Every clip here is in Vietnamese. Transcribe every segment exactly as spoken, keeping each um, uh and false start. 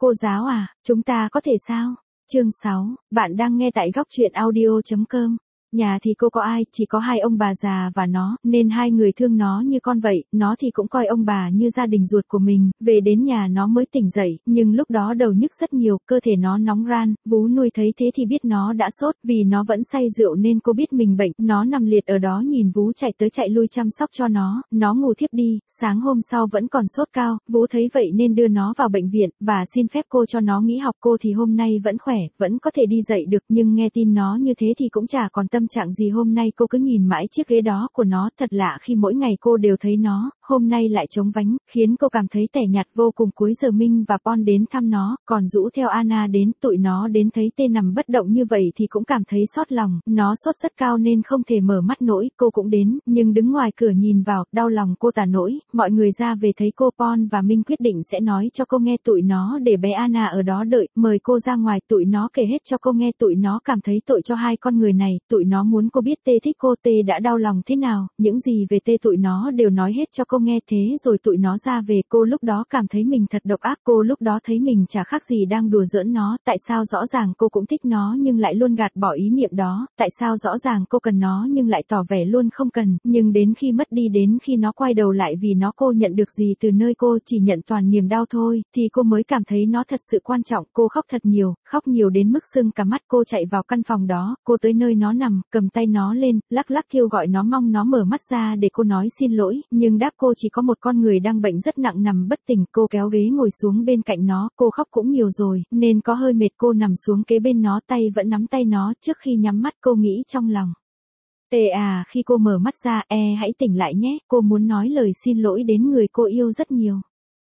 Cô giáo à, chúng ta có thể sao? Chương sáu, bạn đang nghe tại góc truyện audio chấm com. Nhà thì cô có ai, chỉ có hai ông bà già và nó, nên hai người thương nó như con vậy, nó thì cũng coi ông bà như gia đình ruột của mình, về đến nhà nó mới tỉnh dậy, nhưng lúc đó đầu nhức rất nhiều, cơ thể nó nóng ran, vú nuôi thấy thế thì biết nó đã sốt, vì nó vẫn say rượu nên cô biết mình bệnh, nó nằm liệt ở đó nhìn vú chạy tới chạy lui chăm sóc cho nó, nó ngủ thiếp đi, sáng hôm sau vẫn còn sốt cao, vú thấy vậy nên đưa nó vào bệnh viện, và xin phép cô cho nó nghỉ học. Cô thì hôm nay vẫn khỏe, vẫn có thể đi dậy được, nhưng nghe tin nó như thế thì cũng chả còn tâm trạng gì. Hôm nay cô cứ nhìn mãi chiếc ghế đó của nó, thật lạ khi mỗi ngày cô đều thấy nó, hôm nay lại trống vánh, khiến cô cảm thấy tẻ nhạt vô cùng. Cuối giờ Minh và Pon đến thăm nó, còn rũ theo Anna đến, tụi nó đến thấy Tê nằm bất động như vậy thì cũng cảm thấy xót lòng, nó sốt rất cao nên không thể mở mắt nổi, cô cũng đến, nhưng đứng ngoài cửa nhìn vào, đau lòng cô tả nỗi. Mọi người ra về thấy cô, Pon và Minh quyết định sẽ nói cho cô nghe tụi nó để bé Anna ở đó đợi, mời cô ra ngoài, tụi nó kể hết cho cô nghe. Tụi nó cảm thấy tội cho hai con người này, tụi nó muốn cô biết Tê thích cô, Tê đã đau lòng thế nào, những gì về Tê tụi nó đều nói hết cho cô nghe. Thế rồi tụi nó ra về, cô lúc đó cảm thấy mình thật độc ác, cô lúc đó thấy mình chả khác gì đang đùa giỡn nó, tại sao rõ ràng cô cũng thích nó nhưng lại luôn gạt bỏ ý niệm đó, tại sao rõ ràng cô cần nó nhưng lại tỏ vẻ luôn không cần, nhưng đến khi mất đi, đến khi nó quay đầu lại vì nó cô nhận được gì từ nơi cô, chỉ nhận toàn niềm đau thôi, thì cô mới cảm thấy nó thật sự quan trọng. Cô khóc thật nhiều, khóc nhiều đến mức sưng cả mắt. Cô chạy vào căn phòng đó, cô tới nơi nó nằm, cầm tay nó lên, lắc lắc kêu gọi nó, mong nó mở mắt ra để cô nói xin lỗi, nhưng đáp cô chỉ có một con người đang bệnh rất nặng nằm bất tỉnh. Cô kéo ghế ngồi xuống bên cạnh nó, cô khóc cũng nhiều rồi, nên có hơi mệt. Cô nằm xuống kế bên nó, tay vẫn nắm tay nó, trước khi nhắm mắt cô nghĩ trong lòng. Tê à, khi cô mở mắt ra, e hãy tỉnh lại nhé, cô muốn nói lời xin lỗi đến người cô yêu rất nhiều.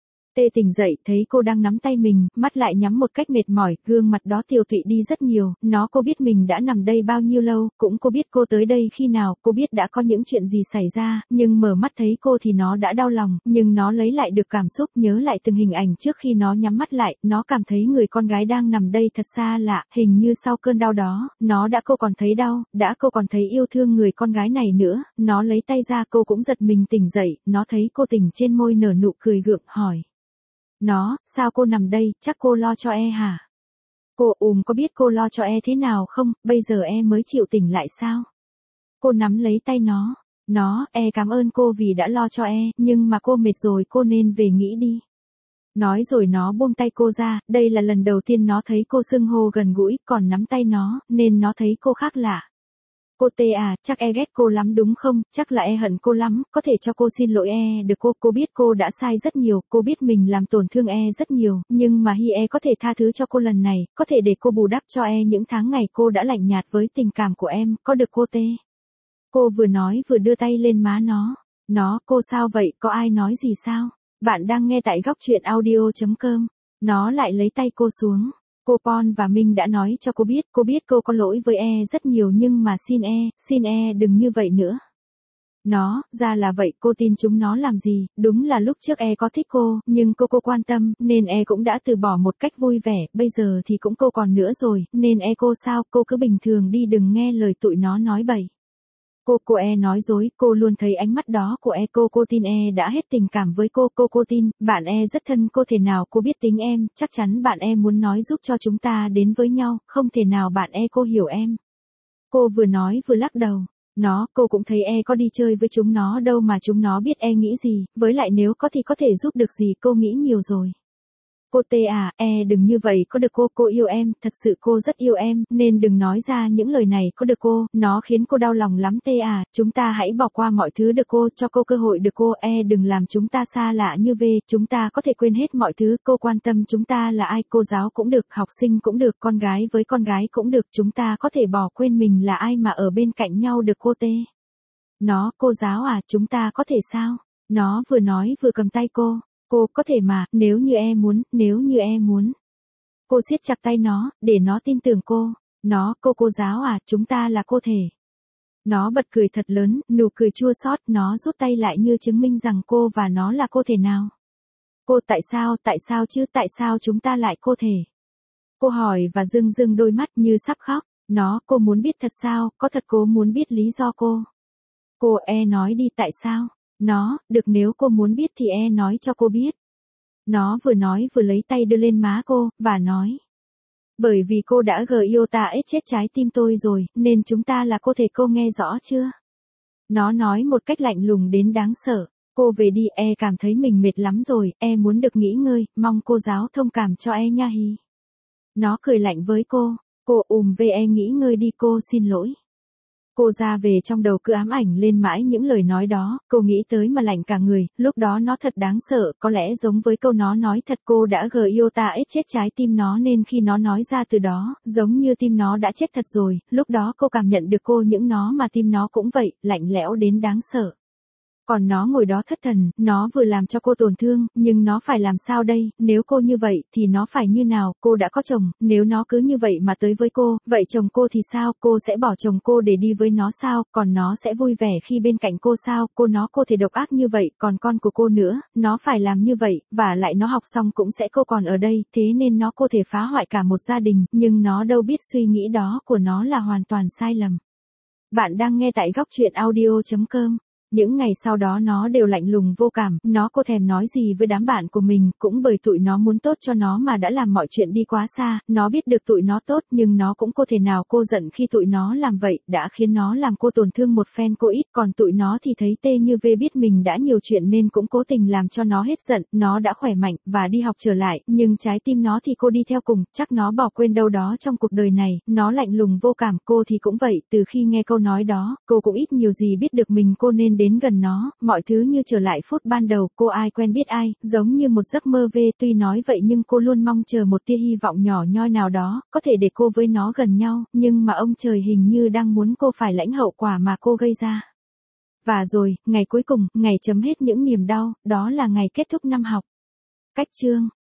Tê tỉnh dậy, thấy cô đang nắm tay mình, mắt lại nhắm một cách mệt mỏi, gương mặt đó tiều tụy đi rất nhiều. Nó cô biết mình đã nằm đây bao nhiêu lâu, cũng cô biết cô tới đây khi nào, cô biết đã có những chuyện gì xảy ra, nhưng mở mắt thấy cô thì nó đã đau lòng, nhưng nó lấy lại được cảm xúc, nhớ lại từng hình ảnh trước khi nó nhắm mắt lại, nó cảm thấy người con gái đang nằm đây thật xa lạ, hình như sau cơn đau đó, nó đã cô còn thấy đau, đã cô còn thấy yêu thương người con gái này nữa. Nó lấy tay ra, cô cũng giật mình tỉnh dậy, nó thấy cô tỉnh trên môi nở nụ cười gượng, hỏi. Nó, sao cô nằm đây, chắc cô lo cho e hả? Cô, ùm có biết cô lo cho e thế nào không, bây giờ e mới chịu tỉnh lại sao? Cô nắm lấy tay nó. Nó, e cảm ơn cô vì đã lo cho e, nhưng mà cô mệt rồi, cô nên về nghỉ đi. Nói rồi nó buông tay cô ra, đây là lần đầu tiên nó thấy cô xưng hô gần gũi, còn nắm tay nó, nên nó thấy cô khác lạ. Cô Tê à, chắc e ghét cô lắm đúng không, chắc là e hận cô lắm, có thể cho cô xin lỗi e được cô, cô biết cô đã sai rất nhiều, cô biết mình làm tổn thương e rất nhiều, nhưng mà hi e có thể tha thứ cho cô lần này, có thể để cô bù đắp cho e những tháng ngày cô đã lạnh nhạt với tình cảm của em, có được cô Tê? Cô vừa nói vừa đưa tay lên má nó. Nó, cô sao vậy, có ai nói gì sao? Bạn đang nghe tại góc truyện audio chấm com. Nó lại lấy tay cô xuống. Cô, Pon và Minh đã nói cho cô biết, cô biết cô có lỗi với e rất nhiều, nhưng mà xin e, xin e đừng như vậy nữa. Nó, ra là vậy, cô tin chúng nó làm gì, đúng là lúc trước e có thích cô, nhưng cô cô quan tâm, nên e cũng đã từ bỏ một cách vui vẻ, bây giờ thì cũng cô còn nữa rồi, nên e cô sao, cô cứ bình thường đi, đừng nghe lời tụi nó nói bậy. Cô, cô e nói dối, cô luôn thấy ánh mắt đó của e, cô, cô tin e đã hết tình cảm với cô, cô, cô tin, bạn e rất thân cô, thể nào cô biết tính em, chắc chắn bạn e muốn nói giúp cho chúng ta đến với nhau, không thể nào bạn e cô hiểu em. Cô vừa nói vừa lắc đầu. Nó, cô cũng thấy e có đi chơi với chúng nó đâu mà chúng nó biết e nghĩ gì, với lại nếu có thì có thể giúp được gì, cô nghĩ nhiều rồi. Cô Tê à, e đừng như vậy, có được cô, cô yêu em, thật sự cô rất yêu em, nên đừng nói ra những lời này, có được cô, nó khiến cô đau lòng lắm. Tê à, chúng ta hãy bỏ qua mọi thứ được cô, cho cô cơ hội được cô, e đừng làm chúng ta xa lạ như về, chúng ta có thể quên hết mọi thứ, cô quan tâm chúng ta là ai, cô giáo cũng được, học sinh cũng được, con gái với con gái cũng được, chúng ta có thể bỏ quên mình là ai mà ở bên cạnh nhau được cô Tê. Nó, cô giáo à, chúng ta có thể sao? Nó vừa nói vừa cầm tay cô. Cô, có thể mà, nếu như e muốn, nếu như e muốn. Cô siết chặt tay nó, để nó tin tưởng cô. Nó, cô cô giáo à, chúng ta là cô thể. Nó bật cười thật lớn, nụ cười chua xót, nó rút tay lại như chứng minh rằng cô và nó là cô thể nào. Cô, tại sao, tại sao chứ, tại sao chúng ta lại cô thể? Cô hỏi và rưng rưng đôi mắt như sắp khóc. Nó, cô muốn biết thật sao, có thật cô muốn biết lý do cô. Cô, e nói đi, tại sao? Nó, được, nếu cô muốn biết thì e nói cho cô biết. Nó vừa nói vừa lấy tay đưa lên má cô, và nói. Bởi vì cô đã gờ yêu ta ết chết trái tim tôi rồi, nên chúng ta là cô thể cô nghe rõ chưa? Nó nói một cách lạnh lùng đến đáng sợ. Cô về đi, e cảm thấy mình mệt lắm rồi, e muốn được nghỉ ngơi, mong cô giáo thông cảm cho e nha hi. Nó cười lạnh với cô, cô ùm về e nghỉ ngơi đi, cô xin lỗi. Cô ra về trong đầu cứ ám ảnh lên mãi những lời nói đó, cô nghĩ tới mà lạnh cả người, lúc đó nó thật đáng sợ, có lẽ giống với câu nó nói thật cô đã gờ yêu ta ết chết trái tim nó nên khi nó nói ra từ đó, giống như tim nó đã chết thật rồi, lúc đó cô cảm nhận được cô những nó mà tim nó cũng vậy, lạnh lẽo đến đáng sợ. Còn nó ngồi đó thất thần, nó vừa làm cho cô tổn thương, nhưng nó phải làm sao đây, nếu cô như vậy, thì nó phải như nào, cô đã có chồng, nếu nó cứ như vậy mà tới với cô, vậy chồng cô thì sao, cô sẽ bỏ chồng cô để đi với nó sao, còn nó sẽ vui vẻ khi bên cạnh cô sao, cô nó cô thể độc ác như vậy, còn con của cô nữa, nó phải làm như vậy, và lại nó học xong cũng sẽ cô còn ở đây, thế nên nó cô thể phá hoại cả một gia đình, nhưng nó đâu biết suy nghĩ đó của nó là hoàn toàn sai lầm. Bạn đang nghe tại góc truyện audio chấm com. Những ngày sau đó nó đều lạnh lùng vô cảm, nó cô thèm nói gì với đám bạn của mình, cũng bởi tụi nó muốn tốt cho nó mà đã làm mọi chuyện đi quá xa, nó biết được tụi nó tốt nhưng nó cũng cô thể nào cô giận khi tụi nó làm vậy, đã khiến nó làm cô tổn thương một phen cô ít, còn tụi nó thì thấy tê như vê biết mình đã nhiều chuyện nên cũng cố tình làm cho nó hết giận, nó đã khỏe mạnh, và đi học trở lại, nhưng trái tim nó thì cô đi theo cùng, chắc nó bỏ quên đâu đó trong cuộc đời này, nó lạnh lùng vô cảm, cô thì cũng vậy, từ khi nghe câu nói đó, cô cũng ít nhiều gì biết được mình cô nên đến gần nó, mọi thứ như trở lại phút ban đầu, cô ai quen biết ai, giống như một giấc mơ về, tuy nói vậy nhưng cô luôn mong chờ một tia hy vọng nhỏ nhoi nào đó, có thể để cô với nó gần nhau, nhưng mà ông trời hình như đang muốn cô phải lãnh hậu quả mà cô gây ra. Và rồi, ngày cuối cùng, ngày chấm hết những niềm đau, đó là ngày kết thúc năm học. Cách chương